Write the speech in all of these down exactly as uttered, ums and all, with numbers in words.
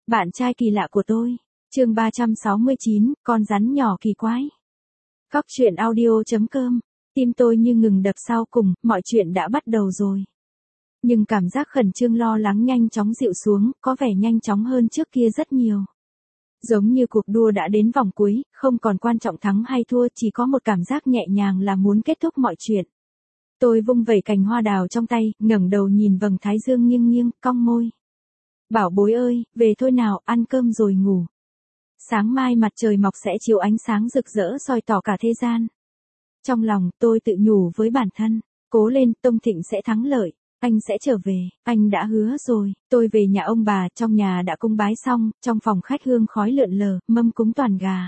Bạn trai kỳ lạ của tôi. Chương ba trăm sáu mươi chín, con rắn nhỏ kỳ quái. Cóc truyện audio chấm com. Tim tôi như ngừng đập sau cùng, mọi chuyện đã bắt đầu rồi. Nhưng cảm giác khẩn trương lo lắng nhanh chóng dịu xuống, có vẻ nhanh chóng hơn trước kia rất nhiều. Giống như cuộc đua đã đến vòng cuối, không còn quan trọng thắng hay thua, chỉ có một cảm giác nhẹ nhàng là muốn kết thúc mọi chuyện. Tôi vung vẩy cành hoa đào trong tay, ngẩng đầu nhìn vầng thái dương nghiêng nghiêng, cong môi. Bảo bối ơi, về thôi nào, ăn cơm rồi ngủ. Sáng mai mặt trời mọc sẽ chiếu ánh sáng rực rỡ soi tỏ cả thế gian. Trong lòng, tôi tự nhủ với bản thân, cố lên, Tông Thịnh sẽ thắng lợi, anh sẽ trở về, anh đã hứa rồi. Tôi về nhà ông bà, trong nhà đã cúng bái xong, trong phòng khách hương khói lượn lờ, mâm cúng toàn gà.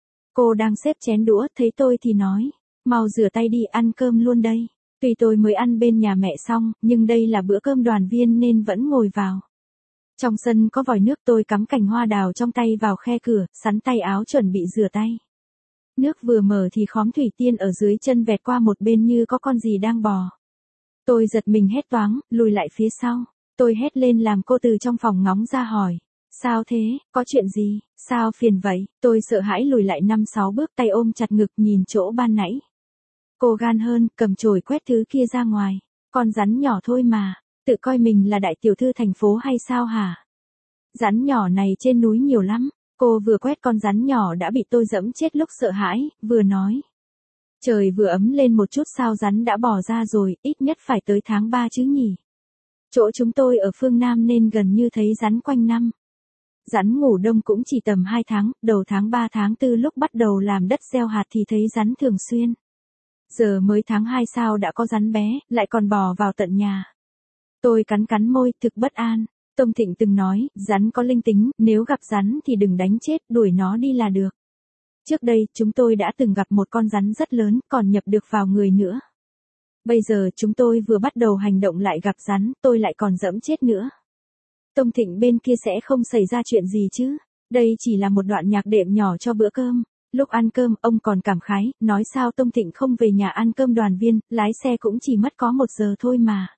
Cô đang xếp chén đũa, thấy tôi thì nói, mau rửa tay đi, ăn cơm luôn đây. Tuy tôi mới ăn bên nhà mẹ xong, nhưng đây là bữa cơm đoàn viên nên vẫn ngồi vào. Trong sân có vòi nước, tôi cắm cành hoa đào trong tay vào khe cửa, sắn tay áo chuẩn bị rửa tay. Nước vừa mở thì khóm thủy tiên ở dưới chân vẹt qua một bên như có con gì đang bò. Tôi giật mình hét toáng, lùi lại phía sau. Tôi hét lên làm cô từ trong phòng ngóng ra hỏi. Sao thế, có chuyện gì, sao phiền vậy? Tôi sợ hãi lùi lại năm sáu bước, tay ôm chặt ngực nhìn chỗ ban nãy. Cô gan hơn, cầm chổi quét thứ kia ra ngoài. Con rắn nhỏ thôi mà, tự coi mình là đại tiểu thư thành phố hay sao hả? Rắn nhỏ này trên núi nhiều lắm. Cô vừa quét con rắn nhỏ đã bị tôi dẫm chết lúc sợ hãi, vừa nói. Trời vừa ấm lên một chút sao rắn đã bò ra rồi, ít nhất phải tới tháng ba chứ nhỉ. Chỗ chúng tôi ở phương Nam nên gần như thấy rắn quanh năm. Rắn ngủ đông cũng chỉ tầm hai tháng, đầu tháng ba tháng tư lúc bắt đầu làm đất gieo hạt thì thấy rắn thường xuyên. Giờ mới tháng hai sao đã có rắn bé, lại còn bò vào tận nhà. Tôi cắn cắn môi, thực bất an. Tông Thịnh từng nói, rắn có linh tính, nếu gặp rắn thì đừng đánh chết, đuổi nó đi là được. Trước đây, chúng tôi đã từng gặp một con rắn rất lớn, còn nhập được vào người nữa. Bây giờ chúng tôi vừa bắt đầu hành động lại gặp rắn, tôi lại còn dẫm chết nữa. Tông Thịnh bên kia sẽ không xảy ra chuyện gì chứ? Đây chỉ là một đoạn nhạc đệm nhỏ cho bữa cơm. Lúc ăn cơm, ông còn cảm khái, nói sao Tông Thịnh không về nhà ăn cơm đoàn viên, lái xe cũng chỉ mất có một giờ thôi mà.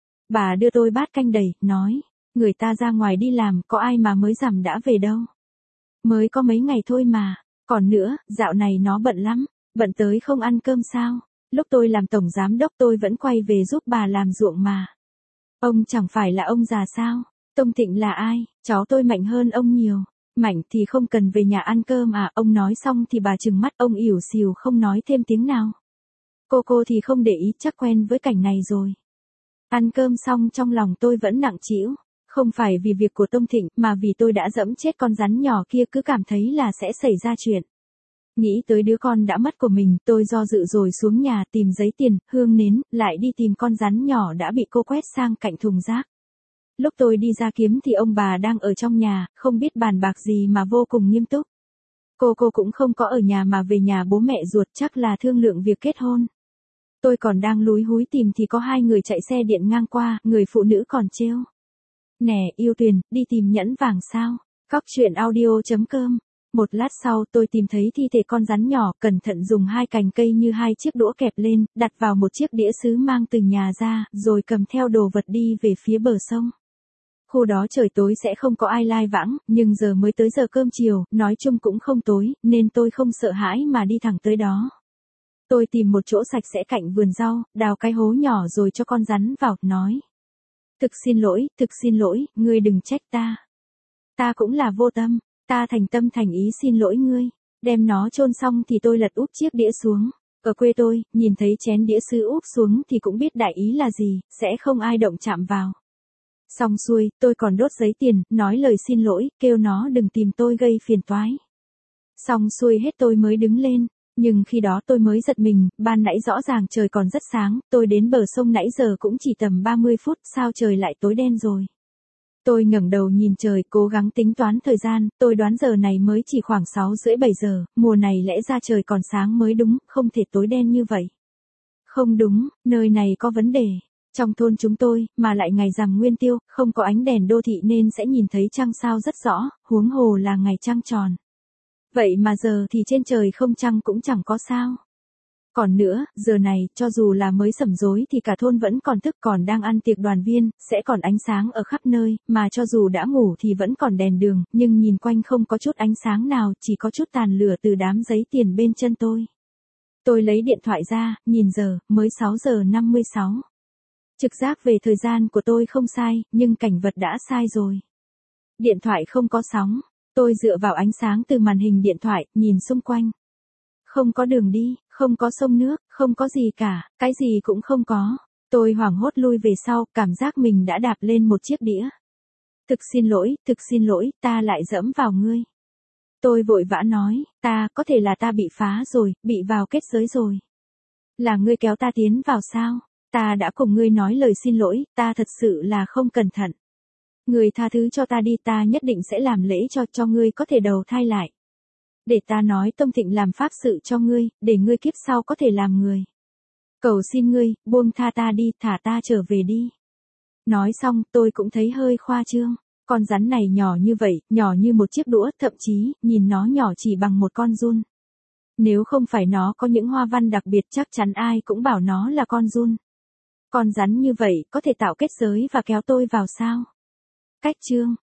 Bà đưa tôi bát canh đầy, nói. Người ta ra ngoài đi làm, có ai mà mới rằm đã về đâu. Mới có mấy ngày thôi mà. Còn nữa, dạo này nó bận lắm. Bận tới không ăn cơm sao? Lúc tôi làm tổng giám đốc tôi vẫn quay về giúp bà làm ruộng mà. Ông chẳng phải là ông già sao? Tông Thịnh là ai? Cháu tôi mạnh hơn ông nhiều. Mạnh thì không cần về nhà ăn cơm à? Ông nói xong thì bà trừng mắt, ông ỉu xìu không nói thêm tiếng nào. Cô cô thì không để ý, chắc quen với cảnh này rồi. Ăn cơm xong trong lòng tôi vẫn nặng trĩu. Không phải vì việc của Tông Thịnh, mà vì tôi đã dẫm chết con rắn nhỏ kia, cứ cảm thấy là sẽ xảy ra chuyện. Nghĩ tới đứa con đã mất của mình, tôi do dự rồi xuống nhà tìm giấy tiền, hương nến, lại đi tìm con rắn nhỏ đã bị cô quét sang cạnh thùng rác. Lúc tôi đi ra kiếm thì ông bà đang ở trong nhà, không biết bàn bạc gì mà vô cùng nghiêm túc. Cô cô cũng không có ở nhà mà về nhà bố mẹ ruột, chắc là thương lượng việc kết hôn. Tôi còn đang lúi húi tìm thì có hai người chạy xe điện ngang qua, người phụ nữ còn trêu. Nè, yêu Tuyền, đi tìm nhẫn vàng sao? Cóc truyện audio chấm com. Một lát sau tôi tìm thấy thi thể con rắn nhỏ, cẩn thận dùng hai cành cây như hai chiếc đũa kẹp lên, đặt vào một chiếc đĩa sứ mang từ nhà ra, rồi cầm theo đồ vật đi về phía bờ sông. Khu đó trời tối sẽ không có ai lai vãng, nhưng giờ mới tới giờ cơm chiều, nói chung cũng không tối, nên tôi không sợ hãi mà đi thẳng tới đó. Tôi tìm một chỗ sạch sẽ cạnh vườn rau, đào cái hố nhỏ rồi cho con rắn vào, nói. Thực xin lỗi, thực xin lỗi, ngươi đừng trách ta. Ta cũng là vô tâm, ta thành tâm thành ý xin lỗi ngươi. Đem nó chôn xong thì tôi lật úp chiếc đĩa xuống. Ở quê tôi, nhìn thấy chén đĩa sứ úp xuống thì cũng biết đại ý là gì, sẽ không ai động chạm vào. Xong xuôi, tôi còn đốt giấy tiền, nói lời xin lỗi, kêu nó đừng tìm tôi gây phiền toái. Xong xuôi hết tôi mới đứng lên. Nhưng khi đó tôi mới giật mình, ban nãy rõ ràng trời còn rất sáng, tôi đến bờ sông nãy giờ cũng chỉ tầm ba mươi phút, sao trời lại tối đen rồi. Tôi ngẩng đầu nhìn trời, cố gắng tính toán thời gian, tôi đoán giờ này mới chỉ khoảng sáu rưỡi bảy giờ, mùa này lẽ ra trời còn sáng mới đúng, không thể tối đen như vậy. Không đúng, nơi này có vấn đề. Trong thôn chúng tôi, mà lại ngày rằm nguyên tiêu, không có ánh đèn đô thị nên sẽ nhìn thấy trăng sao rất rõ, huống hồ là ngày trăng tròn. Vậy mà giờ thì trên trời không trăng cũng chẳng có sao. Còn nữa, giờ này, cho dù là mới sẩm rối thì cả thôn vẫn còn thức, còn đang ăn tiệc đoàn viên, sẽ còn ánh sáng ở khắp nơi, mà cho dù đã ngủ thì vẫn còn đèn đường, nhưng nhìn quanh không có chút ánh sáng nào, chỉ có chút tàn lửa từ đám giấy tiền bên chân tôi. Tôi lấy điện thoại ra, nhìn giờ, mới sáu giờ năm mươi sáu. Trực giác về thời gian của tôi không sai, nhưng cảnh vật đã sai rồi. Điện thoại không có sóng. Tôi dựa vào ánh sáng từ màn hình điện thoại, nhìn xung quanh. Không có đường đi, không có sông nước, không có gì cả, cái gì cũng không có. Tôi hoảng hốt lui về sau, cảm giác mình đã đạp lên một chiếc đĩa. Thực xin lỗi, thực xin lỗi, ta lại dẫm vào ngươi. Tôi vội vã nói, ta, có thể là ta bị phá rồi, bị vào kết giới rồi. Là ngươi kéo ta tiến vào sao? Ta đã cùng ngươi nói lời xin lỗi, ta thật sự là không cẩn thận. Ngươi tha thứ cho ta đi, ta nhất định sẽ làm lễ cho, cho ngươi có thể đầu thai lại. Để ta nói Tông Thịnh làm pháp sự cho ngươi, để ngươi kiếp sau có thể làm người. Cầu xin ngươi, buông tha ta đi, thả ta trở về đi. Nói xong, tôi cũng thấy hơi khoa trương. Con rắn này nhỏ như vậy, nhỏ như một chiếc đũa, thậm chí, nhìn nó nhỏ chỉ bằng một con giun. Nếu không phải nó có những hoa văn đặc biệt chắc chắn ai cũng bảo nó là con giun. Con rắn như vậy, có thể tạo kết giới và kéo tôi vào sao? Cách chương